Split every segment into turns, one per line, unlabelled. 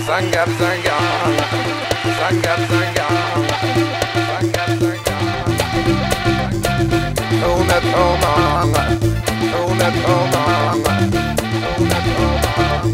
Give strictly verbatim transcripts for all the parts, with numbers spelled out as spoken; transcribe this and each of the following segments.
زنقر زنقر زنقر زنقر زنقر زنقر حومة بحومة حومة بحومة حومة بحومة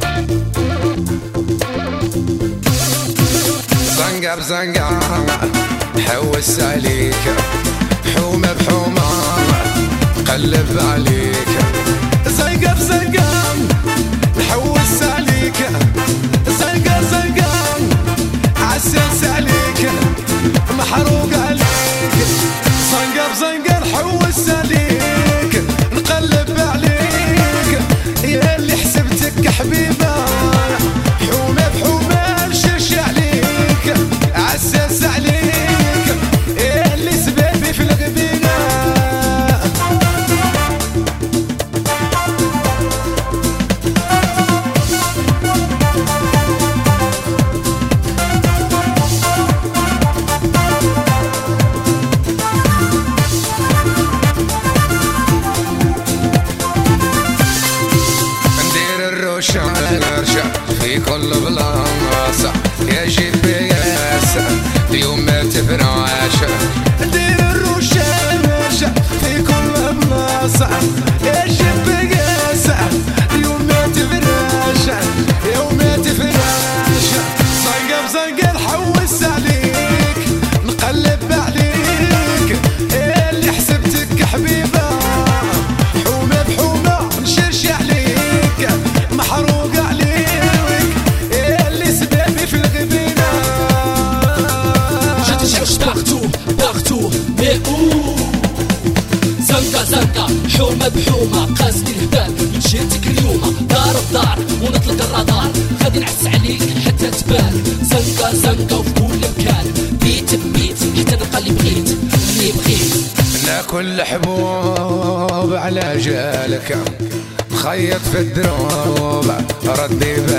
زنقر زنقر حوس عليك حومة بحومة قلب عليك زنقر زنقر حوس عليك زنقر زنقر عسس عليك محروق عليك زنقر زنقر حوس عليك نقلب عليك يا اللي حسبتك حبيبة حومة بحومة نشرش عليك عسس عليك يا اللي سبابي في الغبينة نرجع في كل بلاصة يا جي بي اس اليوم ما تفرعش ندير الروشة نرجع في كل بلاصة يا جي بي اس اليوم ما تفرعش اليوم ما تفرعش زنقر زنقر حوس عليك نقلب عليك يا اللي حسبتك حبيبة حومة بحومة نشرش عليك محروق عليك يا اللي سبابي في الغبينة
Je te cherche partout, partout, mais où زنقة زنقة حومة بحومة قاسي الهبال جيتك اليوم دار بدار ونطلق الرادار غادي نعس عليك حتى تبان زنقة زنقة وفي كل مكان بيت ببيت حتى نلقى اللي بغيت اللي بغيت
ناكل حبوب على جالك خيط في الدروب ردي